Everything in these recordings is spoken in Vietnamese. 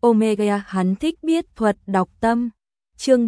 Omega hắn thích biết thuật đọc tâm. Chương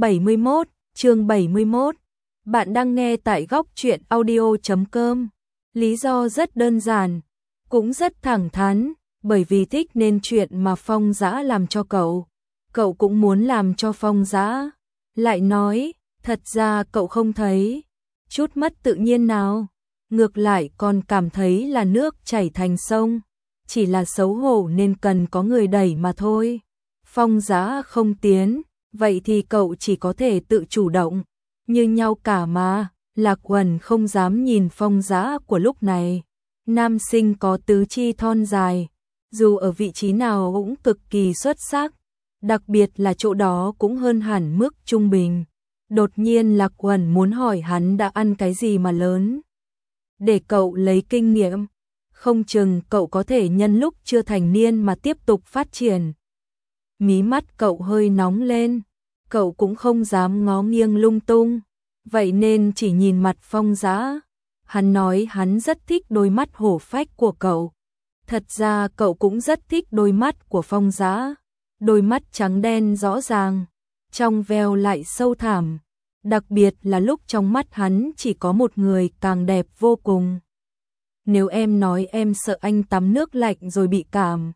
71. Bạn đang nghe tại góc truyện audio.com. Lý do rất đơn giản, cũng rất thẳng thắn, bởi vì thích nên chuyện mà Phong Dã làm cho cậu cũng muốn làm cho Phong Dã. Lại nói, thật ra cậu không thấy chút mất tự nhiên nào, ngược lại còn cảm thấy là nước chảy thành sông, chỉ là xấu hổ nên cần có người đẩy mà thôi. Phong Dã không tiến, vậy thì cậu chỉ có thể tự chủ động, như nhau cả mà. Lạc Uẩn không dám nhìn Phong Dã của lúc này. Nam sinh có tứ chi thon dài, dù ở vị trí nào cũng cực kỳ xuất sắc, đặc biệt là chỗ đó cũng hơn hẳn mức trung bình. Đột nhiên Lạc Uẩn muốn hỏi hắn đã ăn cái gì mà lớn, để cậu lấy kinh nghiệm, không chừng cậu có thể nhân lúc chưa thành niên mà tiếp tục phát triển. Mí mắt cậu hơi nóng lên, cậu cũng không dám ngó nghiêng lung tung, vậy nên chỉ nhìn mặt Phong Dã. Hắn nói hắn rất thích đôi mắt hổ phách của cậu. Thật ra cậu cũng rất thích đôi mắt của Phong Dã. Đôi mắt trắng đen rõ ràng, trong veo lại sâu thẳm, đặc biệt là lúc trong mắt hắn chỉ có một người càng đẹp vô cùng. Nếu em nói em sợ anh tắm nước lạnh rồi bị cảm,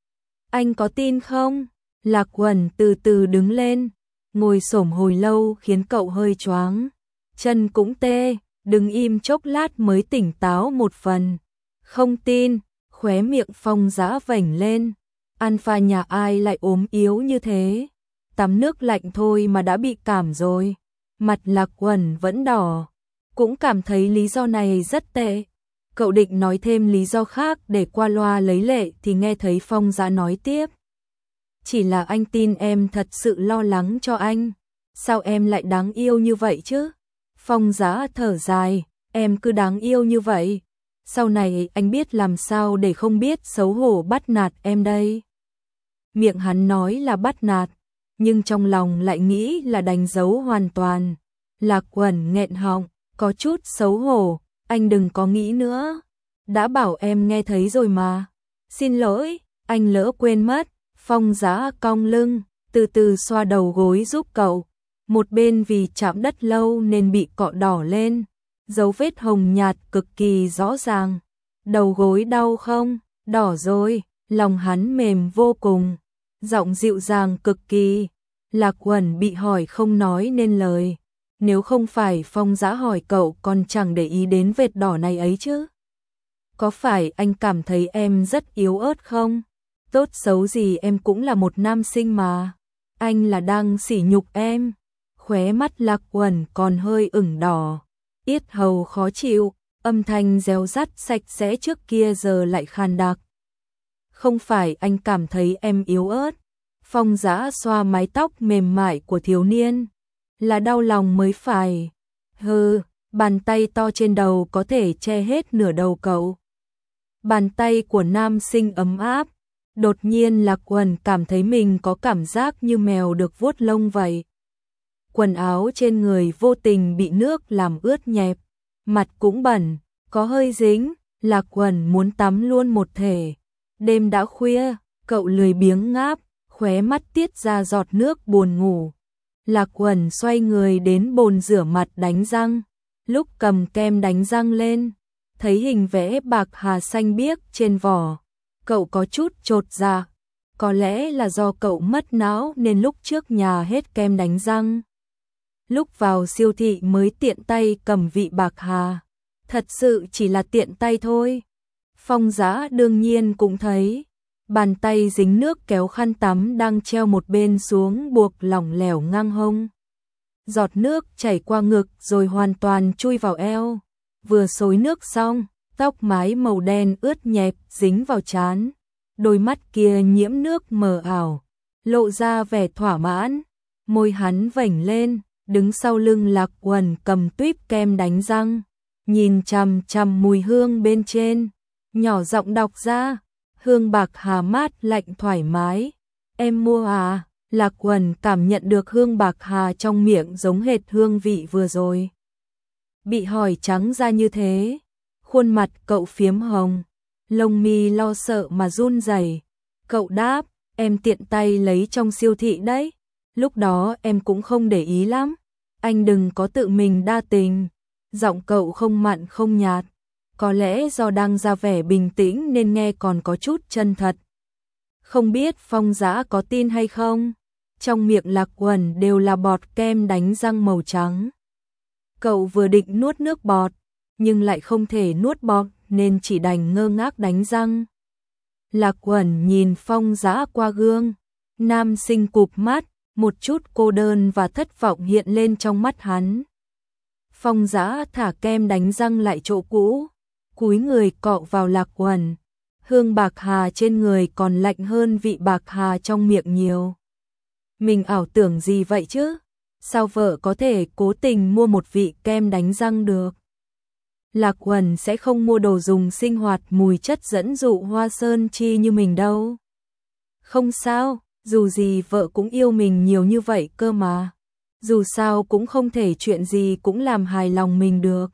anh có tin không? Lạc Uẩn từ từ đứng lên, ngồi xổm hồi lâu khiến cậu hơi choáng, chân cũng tê, đứng im chốc lát mới tỉnh táo một phần. Không tin, khóe miệng Phong Dã vểnh lên. Alpha nhà ai lại ốm yếu như thế, tắm nước lạnh thôi mà đã bị cảm rồi. Mặt Lạc Uẩn vẫn đỏ, cũng cảm thấy lý do này rất tệ. Cậu định nói thêm lý do khác để qua loa lấy lệ thì nghe thấy Phong Dã nói tiếp. Chỉ là anh tin em thật sự lo lắng cho anh. Sao em lại đáng yêu như vậy chứ? Phong Dã thở dài, em cứ đáng yêu như vậy, sau này anh biết làm sao để không biết xấu hổ bắt nạt em đây. Miệng hắn nói là bắt nạt, nhưng trong lòng lại nghĩ là đánh dấu hoàn toàn. Lạc Uẩn nghẹn họng, có chút xấu hổ, anh đừng có nghĩ nữa. Đã bảo em nghe thấy rồi mà. Xin lỗi, anh lỡ quên mất. Phong Dã cong lưng, từ từ xoa đầu gối giúp cậu. Một bên vì chạm đất lâu nên bị cọ đỏ lên, dấu vết hồng nhạt cực kỳ rõ ràng. Đầu gối đau không? Đỏ rồi. Lòng hắn mềm vô cùng, giọng dịu dàng cực kỳ. Lạc Uẩn bị hỏi không nói nên lời. Nếu không phải Phong Dã hỏi cậu còn chẳng để ý đến vết đỏ này ấy chứ. Có phải anh cảm thấy em rất yếu ớt không? Tốt xấu gì em cũng là một nam sinh mà. Anh là đang sỉ nhục em. Khóe mắt Lạc Uẩn còn hơi ửng đỏ, yết hầu khó chịu, âm thanh réo rắt sạch sẽ trước kia giờ lại khàn đặc. Không phải anh cảm thấy em yếu ớt. Phong Dã xoa mái tóc mềm mại của thiếu niên. Là đau lòng mới phải. Hừ, bàn tay to trên đầu có thể che hết nửa đầu cậu. Bàn tay của nam sinh ấm áp. Đột nhiên Lạc Uẩn cảm thấy mình có cảm giác như mèo được vuốt lông vậy. Quần áo trên người vô tình bị nước làm ướt nhẹp, mặt cũng bẩn, có hơi dính. Lạc Uẩn muốn tắm luôn một thể. Đêm đã khuya, cậu lười biếng ngáp, khóe mắt tiết ra giọt nước buồn ngủ. Lạc Uẩn xoay người đến bồn rửa mặt đánh răng. Lúc cầm kem đánh răng lên, thấy hình vẽ bạc hà xanh biếc trên vỏ, cậu có chút chột dạ. Có lẽ là do cậu mất não nên lúc trước nhà hết kem đánh răng, lúc vào siêu thị mới tiện tay cầm vị bạc hà. Thật sự chỉ là tiện tay thôi. Phong Dã đương nhiên cũng thấy, bàn tay dính nước kéo khăn tắm đang treo một bên xuống buộc lỏng lẻo ngang hông. Giọt nước chảy qua ngực rồi hoàn toàn chui vào eo. Vừa xối nước xong, tóc mái màu đen ướt nhẹp dính vào trán. Đôi mắt kia nhiễm nước mờ ảo, lộ ra vẻ thỏa mãn. Môi hắn vểnh lên, đứng sau lưng Lạc Uẩn cầm tuýp kem đánh răng, nhìn chằm chằm mùi hương bên trên, nhỏ giọng đọc ra. Hương bạc hà mát lạnh thoải mái. Em mua à? Lạc Uẩn cảm nhận được hương bạc hà trong miệng giống hệt hương vị vừa rồi. Bị hỏi trắng ra như thế, khuôn mặt cậu phiếm hồng, lông mi lo sợ mà run rẩy. Cậu đáp, em tiện tay lấy trong siêu thị đấy. Lúc đó em cũng không để ý lắm. Anh đừng có tự mình đa tình. Giọng cậu không mặn không nhạt. Có lẽ do đang ra vẻ bình tĩnh nên nghe còn có chút chân thật. Không biết Phong Dã có tin hay không? Trong miệng Lạc Uẩn đều là bọt kem đánh răng màu trắng. Cậu vừa định nuốt nước bọt, nhưng lại không thể nuốt bọt nên chỉ đành ngơ ngác đánh răng. Lạc Uẩn nhìn Phong Dã qua gương. Nam sinh cụp mắt, một chút cô đơn và thất vọng hiện lên trong mắt hắn. Phong Dã thả kem đánh răng lại chỗ cũ, cúi người cọ vào Lạc Uẩn. Hương bạc hà trên người còn lạnh hơn vị bạc hà trong miệng nhiều. Mình ảo tưởng gì vậy chứ? Sao vợ có thể cố tình mua một vị kem đánh răng được? Lạc Uẩn sẽ không mua đồ dùng sinh hoạt mùi chất dẫn dụ hoa sơn chi như mình đâu. Không sao, dù gì vợ cũng yêu mình nhiều như vậy cơ mà. Dù sao cũng không thể chuyện gì cũng làm hài lòng mình được.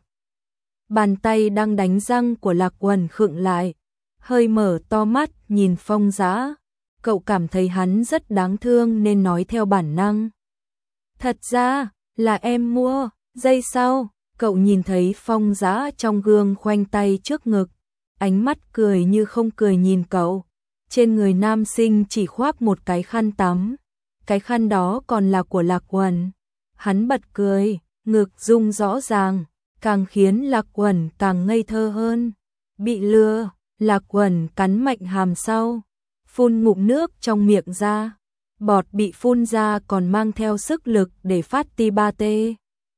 Bàn tay đang đánh răng của Lạc Uẩn khựng lại, hơi mở to mắt nhìn Phong Dã. Cậu cảm thấy hắn rất đáng thương nên nói theo bản năng. Thật ra, là em mua. Giây sau, cậu nhìn thấy Phong Dã trong gương khoanh tay trước ngực, ánh mắt cười như không cười nhìn cậu. Trên người nam sinh chỉ khoác một cái khăn tắm, cái khăn đó còn là của Lạc Uẩn. Hắn bật cười, ngực rung rõ ràng, càng khiến Lạc Uẩn càng ngây thơ hơn. Bị lừa, Lạc Uẩn cắn mạnh hàm sau, phun ngụm nước trong miệng ra. Bọt bị phun ra còn mang theo sức lực để phát ti ba tê.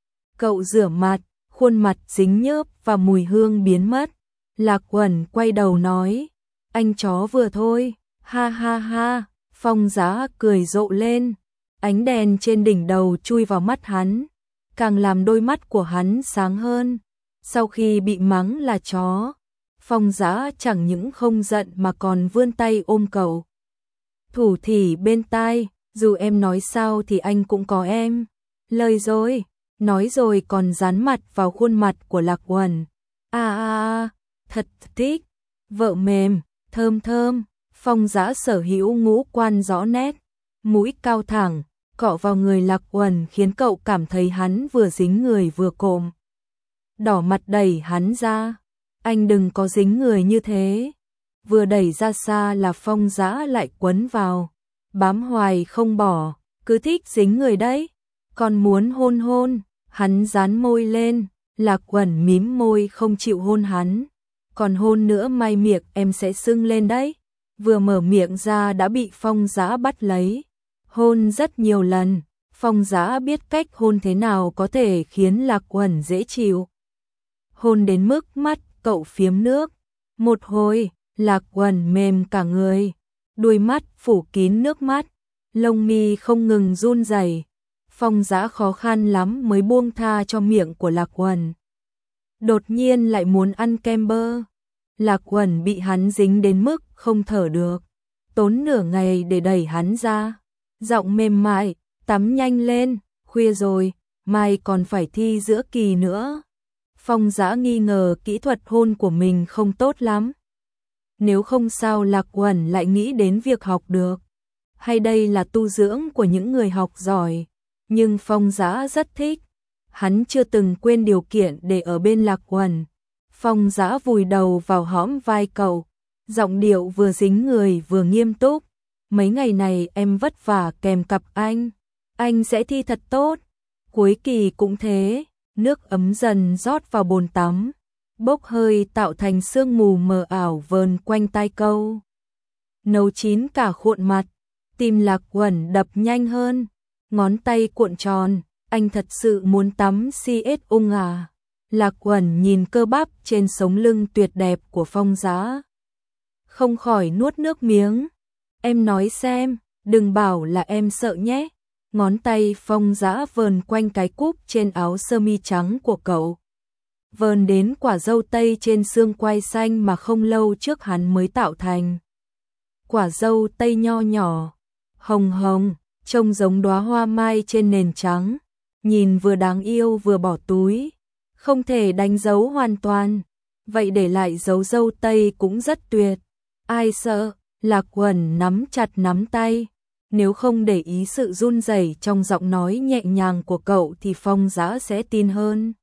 Cậu rửa mặt, khuôn mặt dính nhớp và mùi hương biến mất. Lạc Uẩn quay đầu nói, anh chó vừa thôi, ha ha ha. Phong Dã cười rộ lên, ánh đèn trên đỉnh đầu chui vào mắt hắn, càng làm đôi mắt của hắn sáng hơn. Sau khi bị mắng là chó, Phong Dã chẳng những không giận mà còn vươn tay ôm cậu. Thủ thỉ bên tai, dù em nói sao thì anh cũng có em. Lời rồi, nói rồi còn dán mặt vào khuôn mặt của Lạc Uẩn. Thật thích, vợ mềm, thơm thơm. Phong Dã sở hữu ngũ quan rõ nét, mũi cao thẳng, cọ vào người Lạc Uẩn khiến cậu cảm thấy hắn vừa dính người vừa cộm. Đỏ mặt đẩy hắn ra, anh đừng có dính người như thế. Vừa đẩy ra xa là Phong Dã lại quấn vào, bám hoài không bỏ, cứ thích dính người đấy. Còn muốn hôn hôn, hắn dán môi lên, Lạc Uẩn mím môi không chịu hôn hắn. Còn hôn nữa mai miệng em sẽ sưng lên đấy. Vừa mở miệng ra đã bị Phong Dã bắt lấy. Hôn rất nhiều lần, Phong Dã biết cách hôn thế nào có thể khiến Lạc Uẩn dễ chịu. Hôn đến mức mắt cậu phiếm nước. Một hồi, Lạc Uẩn mềm cả người, đuôi mắt phủ kín nước mắt, lông mi không ngừng run rẩy. Phong Dã khó khăn lắm mới buông tha cho miệng của Lạc Uẩn. Đột nhiên lại muốn ăn kem bơ. Lạc Uẩn bị hắn dính đến mức không thở được, tốn nửa ngày để đẩy hắn ra. Giọng mềm mại, tắm nhanh lên, khuya rồi, mai còn phải thi giữa kỳ nữa. Phong Dã nghi ngờ kỹ thuật hôn của mình không tốt lắm. Nếu không sao Lạc Uẩn lại nghĩ đến việc học được. Hay đây là tu dưỡng của những người học giỏi. Nhưng Phong Dã rất thích. Hắn chưa từng quên điều kiện để ở bên Lạc Uẩn. Phong Dã vùi đầu vào hõm vai cậu, giọng điệu vừa dính người vừa nghiêm túc. Mấy ngày này em vất vả kèm cặp anh sẽ thi thật tốt. Cuối kỳ cũng thế. Nước ấm dần rót vào bồn tắm, bốc hơi tạo thành sương mù mờ ảo vờn quanh tai câu. Nấu chín cả khuôn mặt, tim Lạc Uẩn đập nhanh hơn, ngón tay cuộn tròn, anh thật sự muốn tắm CS ung à. Lạc Uẩn nhìn cơ bắp trên sống lưng tuyệt đẹp của Phong Dã, không khỏi nuốt nước miếng. Em nói xem, đừng bảo là em sợ nhé. Ngón tay Phong Dã vờn quanh cái cúp trên áo sơ mi trắng của cậu, vờn đến quả dâu tây trên xương quai xanh mà không lâu trước hắn mới tạo thành. Quả dâu tây nho nhỏ, hồng hồng, trông giống đóa hoa mai trên nền trắng, nhìn vừa đáng yêu vừa bỏ túi, không thể đánh dấu hoàn toàn, vậy để lại dấu dâu tây cũng rất tuyệt. Ai sợ, Lạc Uẩn nắm chặt nắm tay, nếu không để ý sự run rẩy trong giọng nói nhẹ nhàng của cậu thì Phong Dã sẽ tin hơn.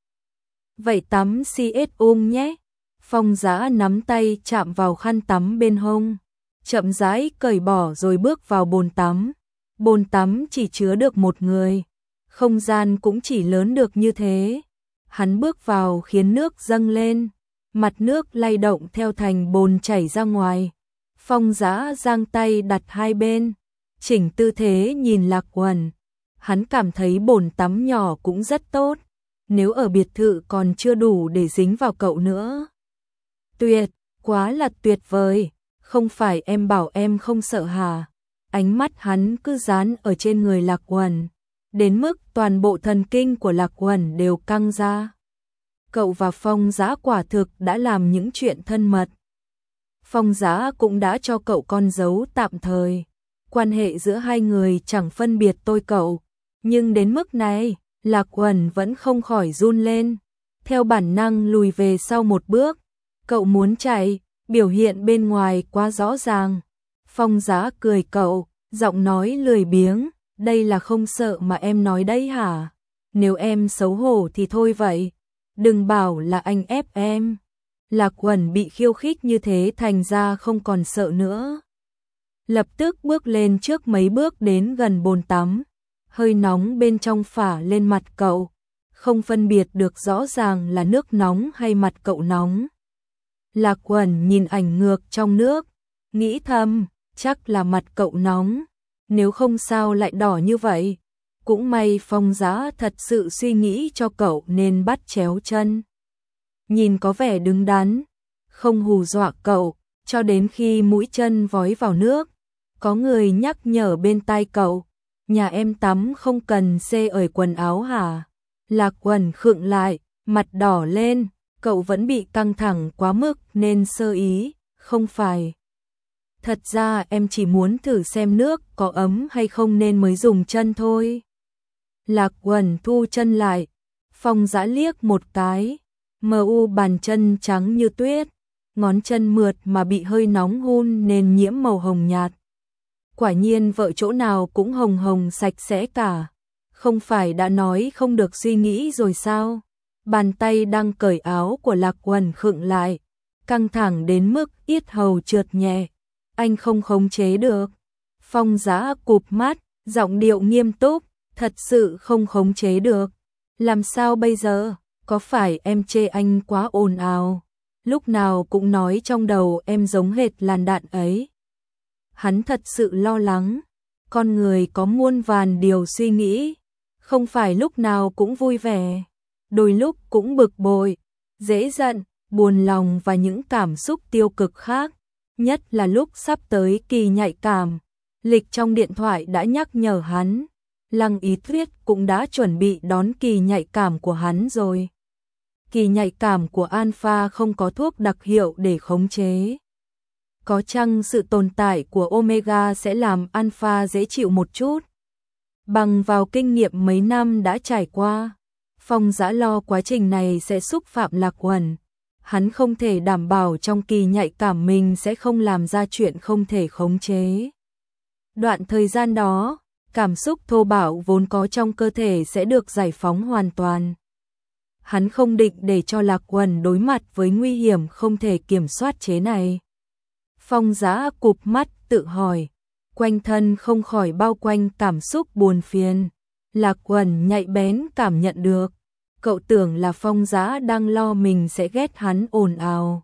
Vậy tắm CS nhé. Phong Dã nắm tay chạm vào khăn tắm bên hông, chậm rãi cởi bỏ rồi bước vào bồn tắm. Bồn tắm chỉ chứa được một người, không gian cũng chỉ lớn được như thế. Hắn bước vào khiến nước dâng lên, mặt nước lay động theo thành bồn chảy ra ngoài. Phong Dã giang tay đặt hai bên, chỉnh tư thế nhìn Lạc Uẩn. Hắn cảm thấy bồn tắm nhỏ cũng rất tốt, nếu ở biệt thự còn chưa đủ để dính vào cậu nữa. Tuyệt, quá là tuyệt vời, không phải em bảo em không sợ hả? Ánh mắt hắn cứ dán ở trên người Lạc Uẩn, đến mức toàn bộ thần kinh của Lạc Uẩn đều căng ra. Cậu và Phong Dã quả thực đã làm những chuyện thân mật. Phong Dã cũng đã cho cậu con dấu tạm thời. Quan hệ giữa hai người chẳng phân biệt tôi cậu, nhưng đến mức này, Lạc Uẩn vẫn không khỏi run lên, theo bản năng lùi về sau một bước. Cậu muốn chạy, biểu hiện bên ngoài quá rõ ràng. Phong Dã cười cậu, giọng nói lười biếng, đây là không sợ mà em nói đấy hả? Nếu em xấu hổ thì thôi vậy, đừng bảo là anh ép em. Lạc Uẩn bị khiêu khích như thế thành ra không còn sợ nữa. Lập tức bước lên trước mấy bước đến gần bồn tắm, hơi nóng bên trong phả lên mặt cậu, không phân biệt được rõ ràng là nước nóng hay mặt cậu nóng. Lạc Uẩn nhìn ảnh ngược trong nước, nghĩ thầm, chắc là mặt cậu nóng, nếu không sao lại đỏ như vậy. Cũng may Phong Dã thật sự suy nghĩ cho cậu nên bắt chéo chân. Nhìn có vẻ đứng đắn, không hù dọa cậu, cho đến khi mũi chân vói vào nước. Có người nhắc nhở bên tai cậu, nhà em tắm không cần xê ởi quần áo hả? Lạc Uẩn khựng lại, mặt đỏ lên, cậu vẫn bị căng thẳng quá mức nên sơ ý, không phải. Thật ra em chỉ muốn thử xem nước có ấm hay không nên mới dùng chân thôi. Lạc Uẩn thu chân lại, Phong Dã liếc một cái, bàn chân trắng như tuyết, ngón chân mượt mà bị hơi nóng hun nên nhiễm màu hồng nhạt. Quả nhiên vợ chỗ nào cũng hồng hồng sạch sẽ cả, không phải đã nói không được suy nghĩ rồi sao? Bàn tay đang cởi áo của Lạc Uẩn khựng lại, căng thẳng đến mức yết hầu trượt nhẹ, anh không khống chế được. Phong Dã cụp mắt, giọng điệu nghiêm túc, thật sự không khống chế được. Làm sao bây giờ? Có phải em chê anh quá ồn ào? Lúc nào cũng nói trong đầu em giống hệt làn đạn ấy. Hắn thật sự lo lắng, con người có muôn vàn điều suy nghĩ, không phải lúc nào cũng vui vẻ, đôi lúc cũng bực bội, dễ giận, buồn lòng và những cảm xúc tiêu cực khác, nhất là lúc sắp tới kỳ nhạy cảm. Lịch trong điện thoại đã nhắc nhở hắn, Lăng Ý Tuyết cũng đã chuẩn bị đón kỳ nhạy cảm của hắn rồi. Kỳ nhạy cảm của Alpha không có thuốc đặc hiệu để khống chế. Có chăng sự tồn tại của Omega sẽ làm Alpha dễ chịu một chút? Bằng vào kinh nghiệm mấy năm đã trải qua, Phong Dã lo quá trình này sẽ xúc phạm Lạc Uẩn. Hắn không thể đảm bảo trong kỳ nhạy cảm mình sẽ không làm ra chuyện không thể khống chế. Đoạn thời gian đó, cảm xúc thô bạo vốn có trong cơ thể sẽ được giải phóng hoàn toàn. Hắn không định để cho Lạc Uẩn đối mặt với nguy hiểm không thể kiểm soát chế này. Phong Dã cụp mắt tự hỏi, quanh thân không khỏi bao quanh cảm xúc buồn phiền. Lạc Uẩn nhạy bén cảm nhận được, cậu tưởng là Phong Dã đang lo mình sẽ ghét hắn ồn ào.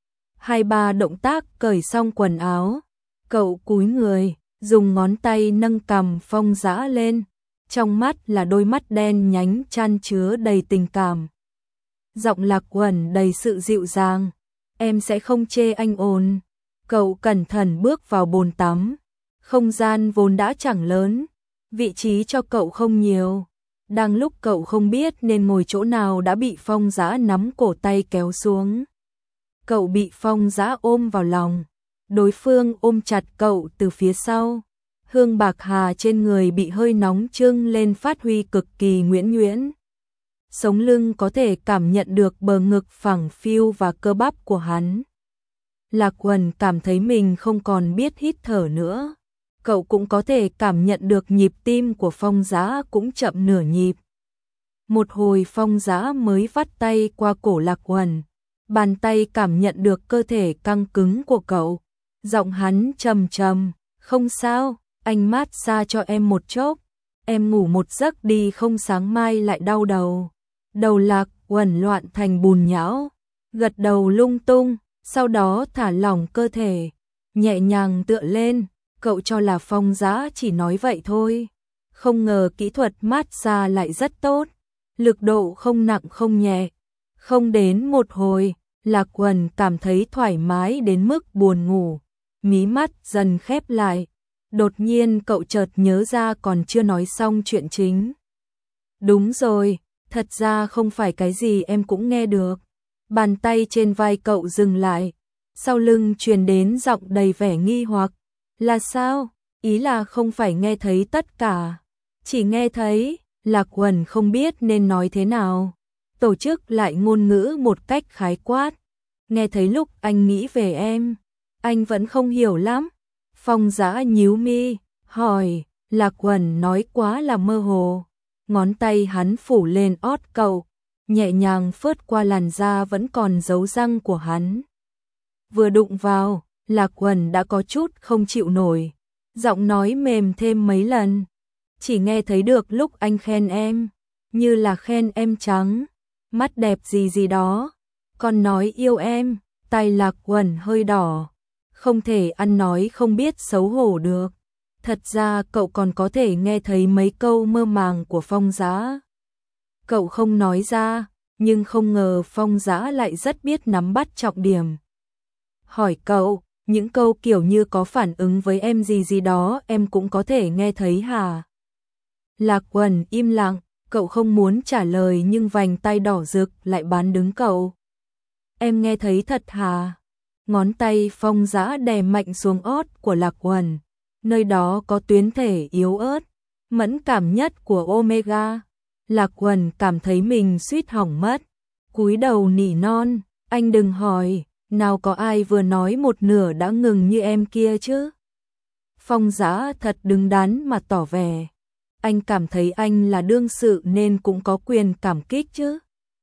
2-3 động tác cởi xong quần áo, cậu cúi người, dùng ngón tay nâng cằm Phong Dã lên, trong mắt là đôi mắt đen nhánh chan chứa đầy tình cảm. Giọng Lạc Uẩn đầy sự dịu dàng, em sẽ không chê anh ồn. Cậu cẩn thận bước vào bồn tắm, không gian vốn đã chẳng lớn, vị trí cho cậu không nhiều. Đang lúc cậu không biết nên ngồi chỗ nào đã bị Phong Dã nắm cổ tay kéo xuống. Cậu bị Phong Dã ôm vào lòng, đối phương ôm chặt cậu từ phía sau. Hương bạc hà trên người bị hơi nóng trưng lên phát huy cực kỳ nhuyễn nhuyễn. Sống lưng có thể cảm nhận được bờ ngực phẳng phiu và cơ bắp của hắn. Lạc Quần cảm thấy mình không còn biết hít thở nữa. Cậu cũng có thể cảm nhận được nhịp tim của Phong Giá cũng chậm nửa nhịp. Một hồi Phong Giá mới vắt tay qua cổ Lạc Quần. Bàn tay cảm nhận được cơ thể căng cứng của cậu. Giọng hắn trầm trầm, không sao, anh mát xa cho em một chốc. Em ngủ một giấc đi không sáng mai lại đau đầu. Đầu Lạc Quần loạn thành bùn nhão, gật đầu lung tung, sau đó thả lỏng cơ thể, nhẹ nhàng tựa lên. Cậu cho là Phong Giá chỉ nói vậy thôi. Không ngờ kỹ thuật mát xa lại rất tốt. Lực độ không nặng không nhẹ. Không đến một hồi, Lạc Quần cảm thấy thoải mái đến mức buồn ngủ. Mí mắt dần khép lại. Đột nhiên cậu chợt nhớ ra còn chưa nói xong chuyện chính. Đúng rồi, thật ra không phải cái gì em cũng nghe được. Bàn tay trên vai cậu dừng lại. Sau lưng truyền đến giọng đầy vẻ nghi hoặc. Là sao? Ý là không phải nghe thấy tất cả. Chỉ nghe thấy. Lạc Quần không biết nên nói thế nào. Tổ chức lại ngôn ngữ một cách khái quát. Nghe thấy lúc anh nghĩ về em. Anh vẫn không hiểu lắm. Phong Giá nhíu mi, hỏi. Lạc Quần nói quá là mơ hồ. Ngón tay hắn phủ lên ót cậu, nhẹ nhàng phớt qua làn da vẫn còn dấu răng của hắn. Vừa đụng vào, Lạc Quần đã có chút không chịu nổi. Giọng nói mềm thêm mấy lần. Chỉ nghe thấy được lúc anh khen em, như là khen em trắng, mắt đẹp gì gì đó. Còn nói yêu em, tay Lạc Quần hơi đỏ. Không thể ăn nói không biết xấu hổ được. Thật ra cậu còn có thể nghe thấy mấy câu mơ màng của Phong Giá. Cậu không nói ra, nhưng không ngờ Phong Giá lại rất biết nắm bắt trọng điểm. Hỏi cậu, những câu kiểu như có phản ứng với em gì gì đó em cũng có thể nghe thấy hả? Lạc Quần im lặng, cậu không muốn trả lời nhưng vành tay đỏ rực lại bán đứng cậu. Em nghe thấy thật hả? Ngón tay Phong Giá đè mạnh xuống ót của Lạc Quần. Nơi đó có tuyến thể yếu ớt, mẫn cảm nhất của Omega. Lạc Quần cảm thấy mình suýt hỏng mất. Cúi đầu nỉ non, anh đừng hỏi, nào có ai vừa nói một nửa đã ngừng như em kia chứ? Phong Giá thật đứng đắn mà tỏ vẻ. Anh cảm thấy anh là đương sự nên cũng có quyền cảm kích chứ.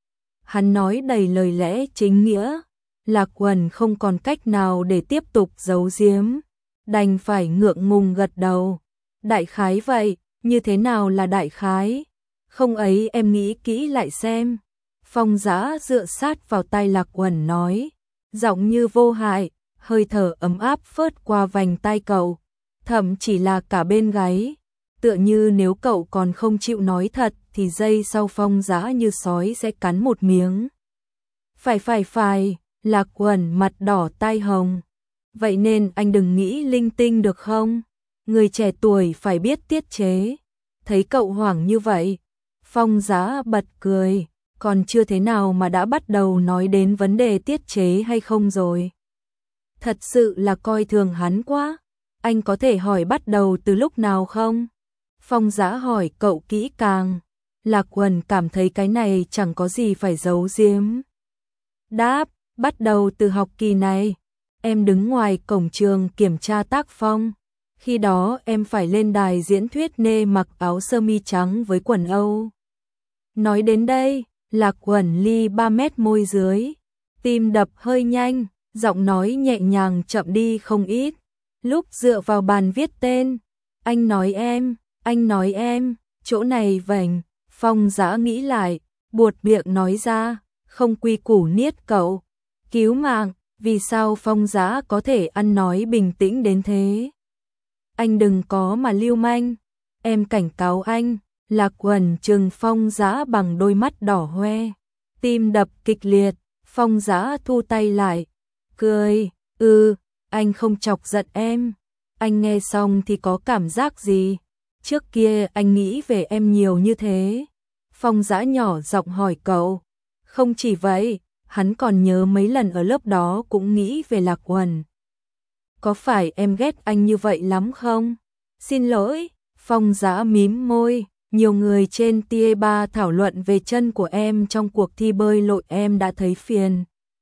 Hắn nói đầy lời lẽ chính nghĩa. Lạc Quần không còn cách nào để tiếp tục giấu giếm, đành phải ngượng ngùng gật đầu. Đại khái vậy, như thế nào là đại khái? Không ấy em nghĩ kỹ lại xem. Phong Giá dựa sát vào tay Lạc Quần nói, giọng như vô hại, hơi thở ấm áp phớt qua vành tai cậu, thậm chỉ là cả bên gáy. Tựa như nếu cậu còn không chịu nói thật thì giây sau Phong Giá như sói sẽ cắn một miếng. Phải, Lạc Quần mặt đỏ tai hồng. Vậy nên anh đừng nghĩ linh tinh được không? Người trẻ tuổi phải biết tiết chế. Thấy cậu hoảng như vậy, Phong Giá bật cười, còn chưa thế nào mà đã bắt đầu nói đến vấn đề tiết chế hay không rồi. Thật sự là coi thường hắn quá. Anh có thể hỏi bắt đầu từ lúc nào không? Phong Giá hỏi cậu kỹ càng. Lạc Quần cảm thấy cái này chẳng có gì phải giấu giếm. Đáp, bắt đầu từ học kỳ này. Em đứng ngoài cổng trường kiểm tra tác phong. Khi đó em phải lên đài diễn thuyết nê mặc áo sơ mi trắng với quần Âu. Nói đến đây, Lạc Quần ly 3 mét môi dưới. Tim đập hơi nhanh, giọng nói nhẹ nhàng chậm đi không ít. Lúc dựa vào bàn viết tên, anh nói em, chỗ này vảnh. Phong Giá nghĩ lại, buột miệng nói ra, không quy củ niết cậu. Cứu mạng, vì sao Phong Giá có thể ăn nói bình tĩnh đến thế? Anh đừng có mà lưu manh, em cảnh cáo anh. Lạc Quần trừng Phong Giá bằng đôi mắt đỏ hoe. Tim đập kịch liệt, Phong Giá thu tay lại, cười, anh không chọc giận em. Anh nghe xong thì có cảm giác gì? Trước kia anh nghĩ về em nhiều như thế. Phong Giá nhỏ giọng hỏi cậu. Không chỉ vậy, hắn còn nhớ mấy lần ở lớp đó cũng nghĩ về Lạc Quần. Có phải em ghét anh như vậy lắm không? Xin lỗi, Phong Giá mím môi. Nhiều người trên TA3 thảo luận về chân của em trong cuộc thi bơi lội em đã thấy phiền.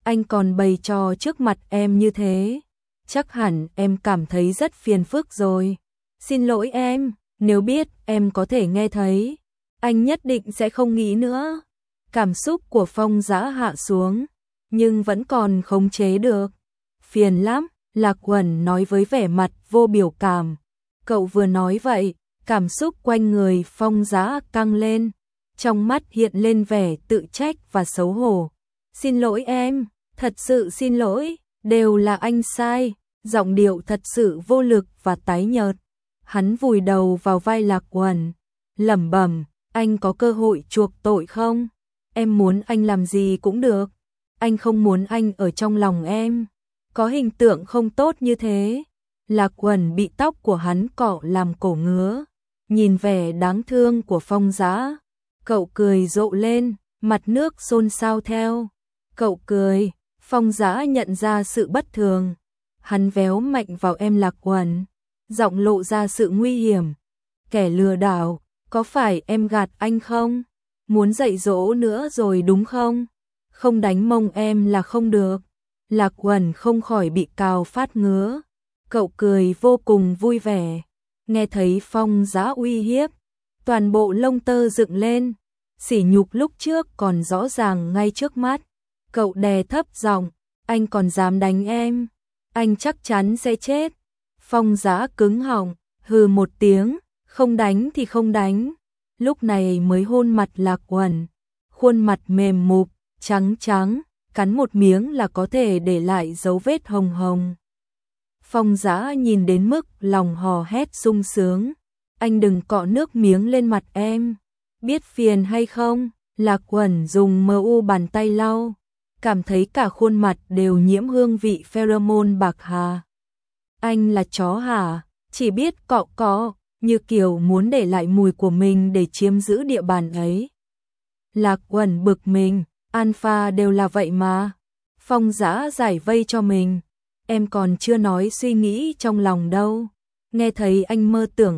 anh còn bày trò trước mặt em như thế. Chắc hẳn em cảm thấy rất phiền phức rồi. Xin lỗi em, nếu biết em có thể nghe thấy, anh nhất định sẽ không nghĩ nữa. Cảm xúc của Phong Dã hạ xuống, nhưng vẫn còn khống chế được. Phiền lắm, Lạc Uẩn nói với vẻ mặt vô biểu cảm. Cậu vừa nói vậy, cảm xúc quanh người Phong Dã căng lên, trong mắt hiện lên vẻ tự trách và xấu hổ. Xin lỗi em, thật sự xin lỗi, đều là anh sai. Giọng điệu thật sự vô lực và tái nhợt. Hắn vùi đầu vào vai Lạc Uẩn, lẩm bẩm, anh có cơ hội chuộc tội không? Em muốn anh làm gì cũng được. Anh không muốn anh ở trong lòng em. Có hình tượng không tốt như thế. Lạc Uẩn bị tóc của hắn cọ làm cổ ngứa. Nhìn vẻ đáng thương của Phong Dã, cậu cười rộ lên, mặt nước xôn xao theo. Cậu cười, Phong Dã nhận ra sự bất thường. Hắn véo mạnh vào em Lạc Uẩn, giọng lộ ra sự nguy hiểm. Kẻ lừa đảo, có phải em gạt anh không? Muốn dạy dỗ nữa rồi đúng không? Không đánh mông em là không được. Lạc Uẩn không khỏi bị cào phát ngứa. Cậu cười vô cùng vui vẻ. Nghe thấy Phong Dã uy hiếp, toàn bộ lông tơ dựng lên. Sỉ nhục lúc trước còn rõ ràng ngay trước mắt. Cậu đè thấp giọng, anh còn dám đánh em? Anh chắc chắn sẽ chết. Phong Dã cứng họng, hừ một tiếng, không đánh thì không đánh. Lúc này mới hôn mặt Lạc Uẩn, khuôn mặt mềm mụp, trắng trắng, cắn một miếng là có thể để lại dấu vết hồng hồng. Phong Dã nhìn đến mức lòng hò hét sung sướng. Anh đừng cọ nước miếng lên mặt em, biết phiền hay không? Lạc Uẩn dùng mu bàn tay lau, cảm thấy cả khuôn mặt đều nhiễm hương vị pheromone bạc hà. Anh là chó hả? Chỉ biết cọ cọ, như kiểu muốn để lại mùi của mình để chiếm giữ địa bàn ấy. Lạc Uẩn bực mình, alpha đều là vậy mà. Phong Dã giải vây cho mình. Em còn chưa nói suy nghĩ trong lòng đâu. Nghe thấy anh mơ tưởng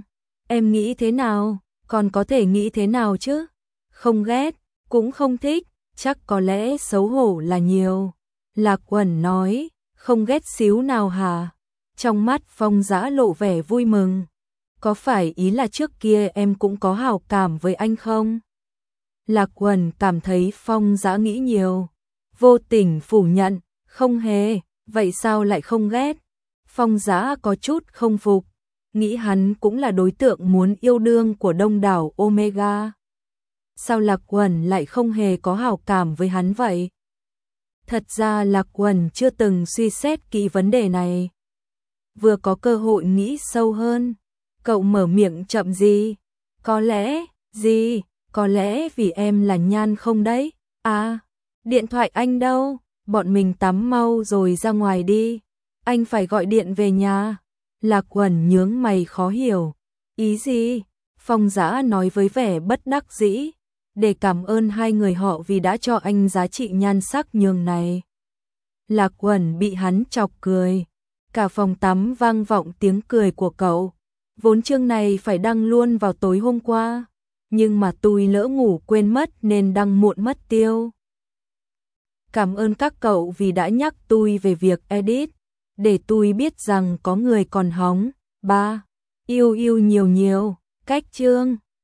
em nghĩ thế nào? Còn có thể nghĩ thế nào chứ? Không ghét, cũng không thích, chắc có lẽ xấu hổ là nhiều. Lạc Uẩn nói, không ghét xíu nào hả? Trong mắt Phong Dã lộ vẻ vui mừng. Có phải ý là trước kia em cũng có hảo cảm với anh không? Lạc Uẩn cảm thấy Phong Dã nghĩ nhiều, vô tình phủ nhận, không hề, vậy sao lại không ghét? Phong Dã có chút không phục, nghĩ hắn cũng là đối tượng muốn yêu đương của đông đảo Omega. Sao Lạc Uẩn lại không hề có hảo cảm với hắn vậy? Thật ra Lạc Uẩn chưa từng suy xét kỹ vấn đề này. Vừa có cơ hội nghĩ sâu hơn, cậu mở miệng chậm gì? Có lẽ, gì? Có lẽ vì em là Nhan không đấy? À, điện thoại anh đâu? Bọn mình tắm mau rồi ra ngoài đi. Anh phải gọi điện về nhà. Lạc Uẩn nhướng mày khó hiểu. Ý gì? Phong Dã nói với vẻ bất đắc dĩ. Để cảm ơn hai người họ vì đã cho anh giá trị nhan sắc nhường này. Lạc Uẩn bị hắn chọc cười. Cả phòng tắm vang vọng tiếng cười của cậu. Vốn chương này phải đăng luôn vào tối hôm qua, nhưng mà tôi lỡ ngủ quên mất nên đăng muộn mất tiêu. Cảm ơn các cậu vì đã nhắc tôi về việc edit, để tôi biết rằng có người còn hóng. 3. Yêu yêu nhiều nhiều, cách chương.